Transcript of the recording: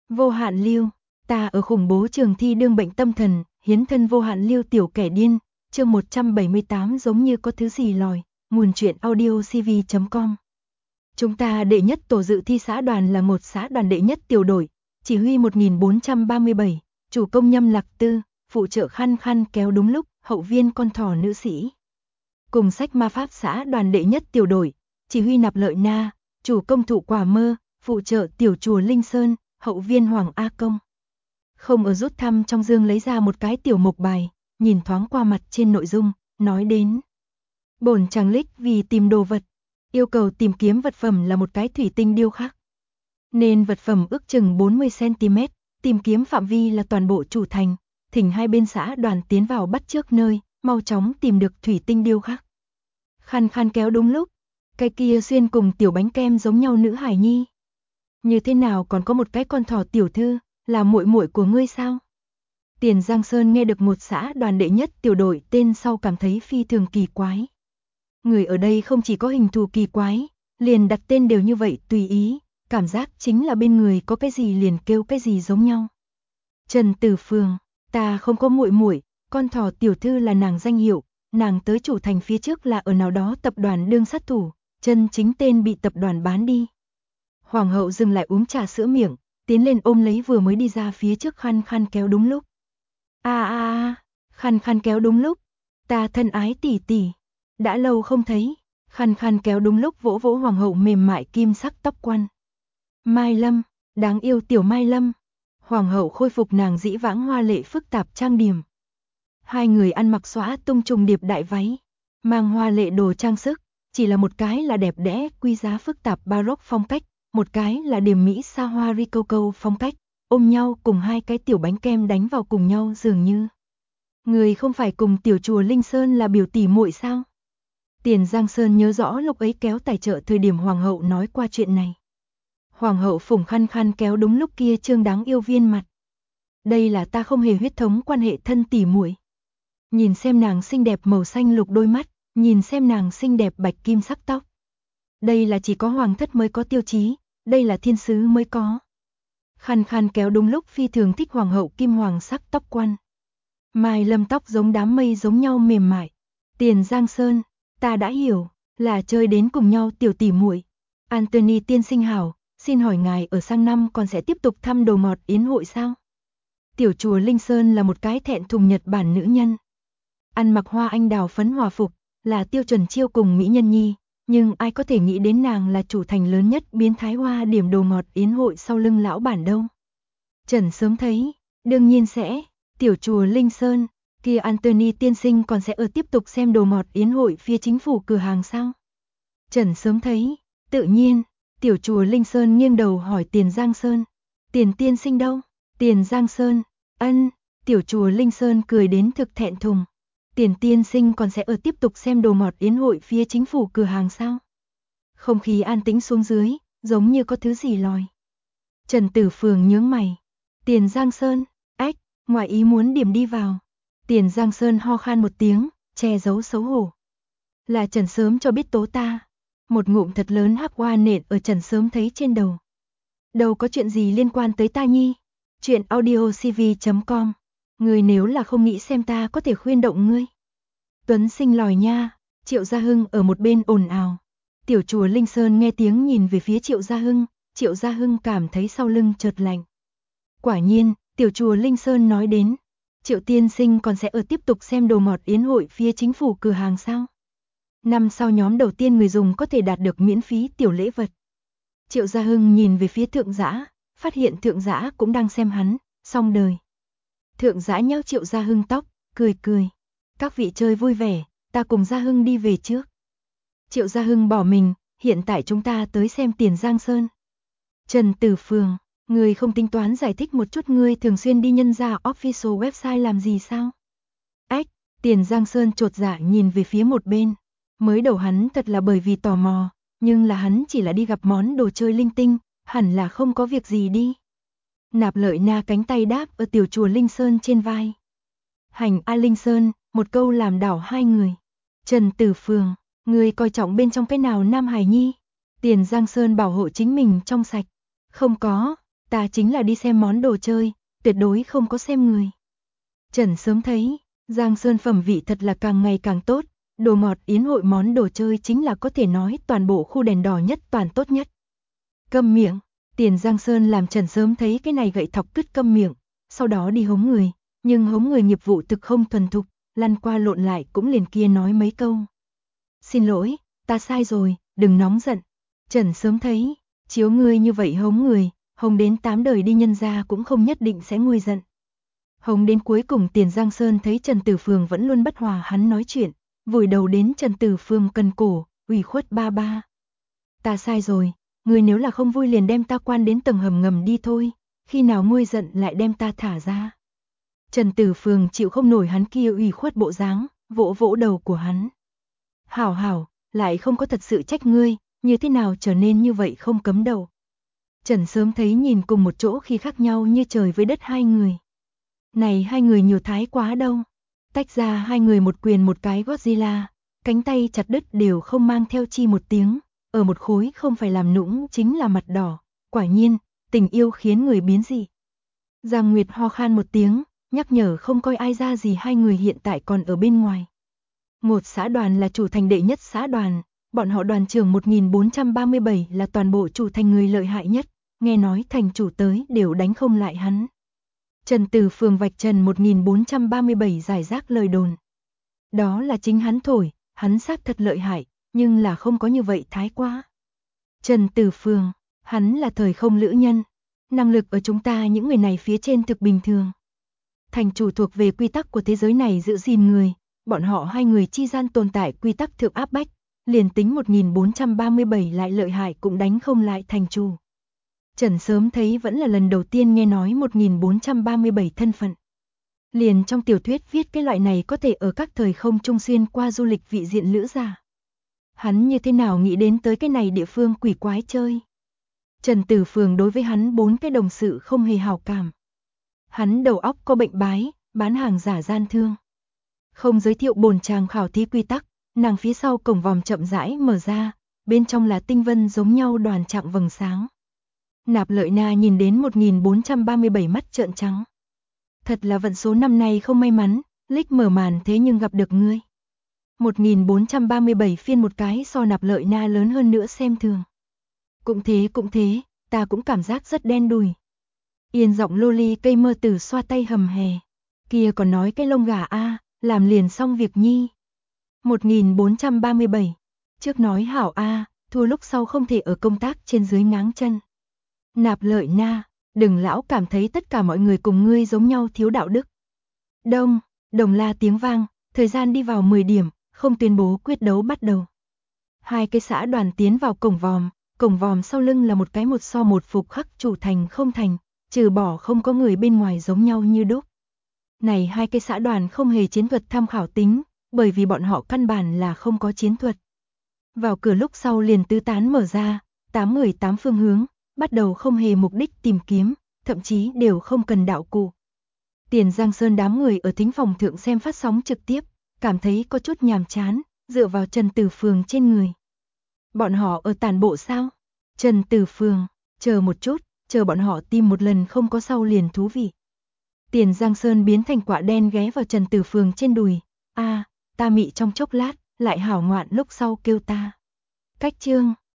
Vô hạn lưu, ta ở khủng bố trường thi đương bệnh tâm thần, hiến thân vô hạn lưu tiểu kẻ điên, chương 178 giống như có thứ gì lòi, nguồn truyện audiocv.com. Chúng ta đệ nhất tổ dự thi xã đoàn là một xã đoàn đệ nhất tiểu đội, chỉ huy 1437, chủ công Nhâm Lạc Tư, phụ trợ Khăn Khăn kéo đúng lúc, hậu viên con thỏ nữ sĩ. Cùng sách ma pháp xã đoàn đệ nhất tiểu đội, chỉ huy Nạp Lợi Na, chủ công Thụ Quả Mơ, phụ trợ tiểu chùa Linh Sơn, hậu viên Hoàng A Công. Không ở rút thăm trong dương lấy ra một cái tiểu mục bài, nhìn thoáng qua mặt trên nội dung, nói đến. Bổn chàng lích vì tìm đồ vật, yêu cầu tìm kiếm vật phẩm là một cái thủy tinh điêu khắc. Nên vật phẩm ước chừng 40cm, tìm kiếm phạm vi là toàn bộ chủ thành, thỉnh hai bên xã đoàn tiến vào bắt trước nơi, mau chóng tìm được thủy tinh điêu khắc. Khăn Khăn kéo đúng lúc, cái kia xuyên cùng tiểu bánh kem giống nhau nữ hải nhi. Như thế nào còn có một cái con thỏ tiểu thư, là muội muội của ngươi sao? Tiền Giang Sơn nghe được một xã đoàn đệ nhất tiểu đội tên sau cảm thấy phi thường kỳ quái. Người ở đây không chỉ có hình thù kỳ quái, liền đặt tên đều như vậy tùy ý, cảm giác chính là bên người có cái gì liền kêu cái gì giống nhau. Trần Tử Phường, ta không có muội muội, con thỏ tiểu thư là nàng danh hiệu, nàng tới chủ thành phía trước là ở nào đó tập đoàn đương sát thủ, chân chính tên bị tập đoàn bán đi. Hoàng hậu dừng lại uống trà sữa miệng, tiến lên ôm lấy vừa mới đi ra phía trước Khăn Khăn kéo đúng lúc. Khăn Khăn kéo đúng lúc, ta thân ái tỷ tỷ, đã lâu không thấy. Khăn Khăn kéo đúng lúc vỗ vỗ hoàng hậu mềm mại kim sắc tóc quăn. Mai Lâm, đáng yêu tiểu Mai Lâm. Hoàng hậu khôi phục nàng dĩ vãng hoa lệ phức tạp trang điểm. Hai người ăn mặc xõa tung trùng điệp đại váy, mang hoa lệ đồ trang sức, chỉ là một cái là đẹp đẽ quý giá phức tạp baroque phong cách, một cái là điềm mỹ xa hoa ricoco phong cách, ôm nhau cùng hai cái tiểu bánh kem đánh vào cùng nhau dường như. Người không phải cùng tiểu chùa Linh Sơn là biểu tỷ muội sao? Tiền Giang Sơn nhớ rõ lúc ấy kéo tài trợ thời điểm hoàng hậu nói qua chuyện này. Hoàng hậu phủng Khăn Khăn kéo đúng lúc kia trương đáng yêu viên mặt. Đây là ta không hề huyết thống quan hệ thân tỷ muội. Nhìn xem nàng xinh đẹp màu xanh lục đôi mắt, nhìn xem nàng xinh đẹp bạch kim sắc tóc. Đây là chỉ có hoàng thất mới có tiêu chí, đây là thiên sứ mới có. Khăn Khăn kéo đúng lúc phi thường thích hoàng hậu kim hoàng sắc tóc quăn. Mai Lâm tóc giống đám mây giống nhau mềm mại. Tiền Giang Sơn, ta đã hiểu, là chơi đến cùng nhau tiểu tỷ muội. Anthony tiên sinh hảo, xin hỏi ngài ở sang năm còn sẽ tiếp tục thăm đồ ngọt yến hội sao? Tiểu chùa Linh Sơn là một cái thẹn thùng Nhật Bản nữ nhân. Ăn mặc hoa anh đào phấn hòa phục, là tiêu chuẩn chiêu cùng mỹ nhân nhi, nhưng ai có thể nghĩ đến nàng là chủ thành lớn nhất biến thái hoa điểm đồ ngọt yến hội sau lưng lão bản đâu. Trần sớm thấy, đương nhiên sẽ, tiểu chùa Linh Sơn, kia Anthony tiên sinh còn sẽ ở tiếp tục xem đồ ngọt yến hội phía chính phủ cửa hàng sao? Trần sớm thấy, tự nhiên, tiểu chùa Linh Sơn nghiêng đầu hỏi Tiền Giang Sơn, Tiền tiên sinh đâu? Tiền Giang Sơn, ân, tiểu chùa Linh Sơn cười đến thực thẹn thùng. Tiền tiên sinh còn sẽ ở tiếp tục xem đồ ngọt yến hội phía chính phủ cửa hàng sao? Không khí an tĩnh xuống dưới, giống như có thứ gì lòi. Trần Tử Phường nhướng mày. Tiền Giang Sơn, ách, ngoài ý muốn điểm đi vào. Tiền Giang Sơn ho khan một tiếng, che giấu xấu hổ. Là Trần sớm cho biết tố ta. Một ngụm thật lớn hắc hoa nện ở Trần sớm thấy trên đầu. Đâu có chuyện gì liên quan tới ta nhi. Chuyện audiocv.com. Người nếu là không nghĩ xem ta có thể khuyên động ngươi. Tuấn Sinh lòi nha, Triệu Gia Hưng ở một bên ồn ào. Tiểu chùa Linh Sơn nghe tiếng nhìn về phía Triệu Gia Hưng cảm thấy sau lưng chợt lạnh. Quả nhiên, tiểu chùa Linh Sơn nói đến, Triệu tiên sinh còn sẽ ở tiếp tục xem đồ ngọt yến hội phía chính phủ cửa hàng sao? Năm sau nhóm đầu tiên người dùng có thể đạt được miễn phí tiểu lễ vật. Triệu Gia Hưng nhìn về phía Thượng Dã, phát hiện Thượng Dã cũng đang xem hắn, xong đời. Thượng Dã nhéo Triệu Gia Hưng tóc, cười cười. Các vị chơi vui vẻ, ta cùng Gia Hưng đi về trước. Triệu Gia Hưng bỏ mình, hiện tại chúng ta tới xem Tiền Giang Sơn. Trần Tử Phường, người không tính toán giải thích một chút ngươi thường xuyên đi nhân ra official website làm gì sao? Ách, Tiền Giang Sơn chột dạ nhìn về phía một bên. Mới đầu hắn thật là bởi vì tò mò, nhưng là hắn chỉ là đi gặp món đồ chơi linh tinh, hẳn là không có việc gì đi. Nạp Lợi Na cánh tay đáp ở tiểu chùa Linh Sơn trên vai. Hành A Linh Sơn, một câu làm đảo hai người. Trần Tử Phường, người coi trọng bên trong cái nào Nam Hải Nhi? Tiền Giang Sơn bảo hộ chính mình trong sạch. Không có, Ta chính là đi xem món đồ chơi, tuyệt đối không có xem người. Trần sớm thấy, Giang Sơn phẩm vị thật là càng ngày càng tốt, đồ ngọt yến hội món đồ chơi chính là có thể nói toàn bộ khu đèn đỏ nhất toàn tốt nhất. Câm miệng, Tiền Giang Sơn làm Trần sớm thấy cái này gậy thọc cứt câm miệng, sau đó đi hống người, nhưng hống người nghiệp vụ thực không thuần thục, lăn qua lộn lại cũng liền kia nói mấy câu. Xin lỗi, ta sai rồi, đừng nóng giận. Trần sớm thấy, chiếu ngươi như vậy hống người, hống đến 8 đời đi nhân gia cũng không nhất định sẽ nguôi giận. Hống đến cuối cùng Tiền Giang Sơn thấy Trần Tử Phường vẫn luôn bất hòa hắn nói chuyện, vùi đầu đến Trần Tử Phường cần cổ, ủy khuất ba ba. Ta sai rồi, ngươi nếu là không vui liền đem ta quan đến tầng hầm ngầm đi thôi, khi nào nguôi giận lại đem ta thả ra. Trần Tử Phường chịu không nổi hắn kia ủy khuất bộ dáng, vỗ vỗ đầu của hắn. Hảo hảo, lại không có thật sự trách ngươi, như thế nào trở nên như vậy không cấm đầu. Trần sớm thấy nhìn cùng một chỗ khi khác nhau như trời với đất hai người. Này hai người nhiều thái quá đâu. Tách ra hai người một quyền một cái Godzilla, cánh tay chặt đứt đều không mang theo chi một tiếng, ở một khối không phải làm nũng chính là mặt đỏ. Quả nhiên, tình yêu khiến người biến dị. Giang Nguyệt ho khan một tiếng, nhắc nhở không coi ai ra gì hai người hiện tại còn ở bên ngoài. Một xã đoàn là chủ thành đệ nhất xã đoàn, bọn họ đoàn trưởng 1437 là toàn bộ chủ thành người lợi hại nhất, nghe nói thành chủ tới đều đánh không lại hắn. Trần Tử Phường vạch trần 1437 giải rác lời đồn. Đó là chính hắn thổi, hắn xác thật lợi hại, nhưng là không có như vậy thái quá. Trần Tử Phường, hắn là thời không lữ nhân, năng lực ở chúng ta những người này phía trên thực bình thường. Thành chủ thuộc về quy tắc của thế giới này giữ gìn người, bọn họ hai người chi gian tồn tại quy tắc thượng áp bách, liền tính 1437 lại lợi hại cũng đánh không lại thành chủ. Trần sớm thấy vẫn là lần đầu tiên nghe nói 1437 thân phận. Liền trong tiểu thuyết viết cái loại này có thể ở các thời không trung xuyên qua du lịch vị diện lữ giả. Hắn như thế nào nghĩ đến tới cái này địa phương quỷ quái chơi. Trần Tử Phường đối với hắn 4 cái đồng sự không hề hảo cảm. Hắn đầu óc có bệnh bái, bán hàng giả gian thương. Không giới thiệu bổn chàng khảo thí quy tắc, nàng phía sau cổng vòm chậm rãi mở ra, bên trong là tinh vân giống nhau đoàn trạng vầng sáng. Nạp Lợi Na nhìn đến 1437 mắt trợn trắng. Thật là vận số năm nay không may mắn, lích mở màn thế nhưng gặp được ngươi. 1437 phiên một cái so Nạp Lợi Na lớn hơn nữa xem thường. Cũng thế, ta cũng cảm giác rất đen đùi. Yên giọng loli cây mơ tử xoa tay hầm hè. Kia còn nói cái lông gà a, làm liền xong việc nhi. 1437, trước nói hảo a, thua lúc sau không thể ở công tác trên dưới ngáng chân. Nạp Lợi Na, đừng lão cảm thấy tất cả mọi người cùng ngươi giống nhau thiếu đạo đức. Đồng la tiếng vang, thời gian đi vào 10 điểm, không tuyên bố quyết đấu bắt đầu. Hai cái xã đoàn tiến vào cổng vòm sau lưng là một cái một so một phục khắc chủ thành không thành, trừ bỏ không có người bên ngoài giống nhau như đúc. Này hai cái xã đoàn không hề chiến thuật tham khảo tính, bởi vì bọn họ căn bản là không có chiến thuật. Vào cửa lúc sau liền tứ tán mở ra, 8 người 8 phương hướng, bắt đầu không hề mục đích tìm kiếm, thậm chí đều không cần đạo cụ. Tiền Giang Sơn đám người ở thính phòng thượng xem phát sóng trực tiếp, cảm thấy có chút nhàm chán, dựa vào Trần Tử Phường trên người. Bọn họ ở tản bộ sao? Trần Tử Phường, chờ một chút, chờ bọn họ tìm một lần không có sau liền thú vị. Tiền Giang Sơn biến thành quả đen ghé vào Trần Tử Phường trên đùi. Ta mị trong chốc lát, lại hảo ngoạn lúc sau kêu ta. Cách chương